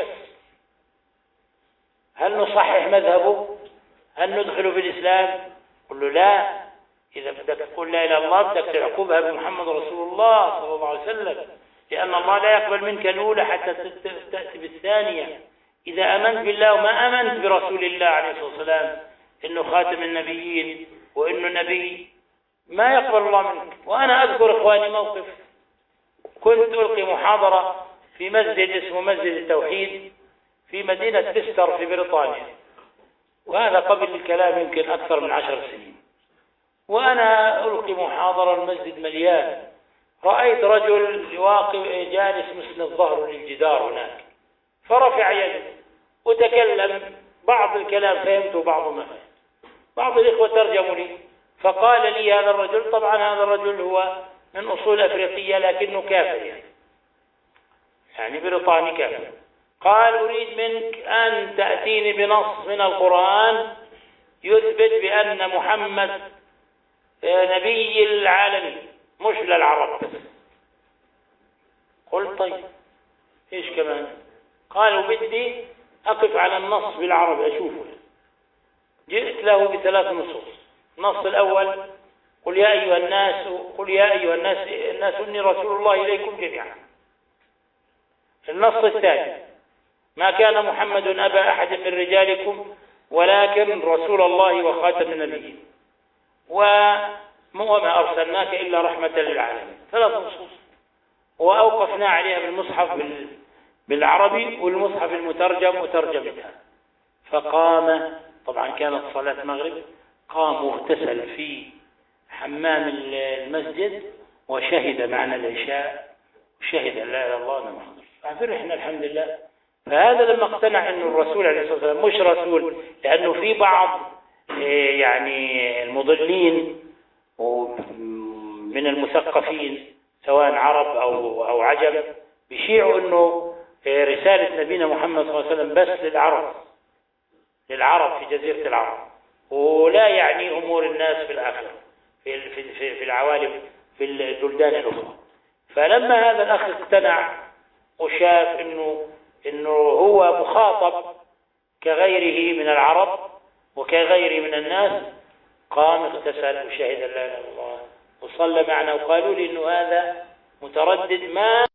هل نصحح مذهبه؟ هل ندخله في الإسلام؟ قل له لا، إذا بدك تقول لا إله إلا الله بدك تعقبها بمحمد رسول الله صلى الله عليه وسلم، لأن الله لا يقبل منك الأولى حتى تأتي بالثانية. إذا آمنت بالله وما آمنت برسول الله عليه الصلاة والسلام إنه خاتم النبيين وإنه نبي، ما يقبل الله منك. وأنا أذكر إخواني موقف، كنت ألقي محاضرة في مسجد اسمه مسجد التوحيد في مدينة بستر في بريطانيا، وهذا قبل الكلام يمكن أكثر من عشر سنين. وأنا ألقي محاضرة، المسجد مليان، رأيت رجل واقف جالس مسند ظهره للجدار هناك، فرفع يده وتكلم بعض الكلام فهمت وبعض ما فهمت. بعض الإخوة ترجموا لي، فقال لي هذا الرجل، طبعا هذا الرجل هو من أصول أفريقية لكنه كافر، يعني يعني بريطاني كافر. قال أريد منك أن تأتيني بنص من القرآن يثبت بأن محمد نبي العالمين مش للعرب. قلت طيب إيش كمان؟ قالوا بدي أقف على النص بالعربي أشوفه. جئت له بثلاث نصوص. النص الأول قل يا أيها الناس قل يا أيها الناس الناس إني رسول الله إليكم جميعا. النص الثاني ما كان محمد أبا أحد من رجالكم ولكن رسول الله وخاتم النبيين وما أرسلناك إلا رحمة للعالمين. ثلاث نصوص، وأوقفنا عليها بالمصحف بالعربي والمصحف المترجم وترجمتها. فقام، طبعا كانت صلاة مغرب، قام واغتسل في حمام المسجد وشهد معنا العشاء وشهد لا إله إلا الله محمد. ففرحنا الحمد لله. فهذا لما اقتنع أن الرسول عليه الصلاة والسلام مش رسول، لأنه في بعض يعني المضلين من المثقفين سواء عرب أو أو عجم بيشيعوا أنه رسالة نبينا محمد صلى الله عليه وسلم بس للعرب للعرب في جزيرة العرب، ولا يعني أمور الناس في الآخرة في في في العوالم في البلدان الأخرى. فلما هذا الأخ اقتنع وشاف إنه إنه هو مخاطب كغيره من العرب وكغيره من الناس، قام اغتسل وشهد لا إله إلا الله وصلى معنا، وقالوا لي إنه هذا متردد ما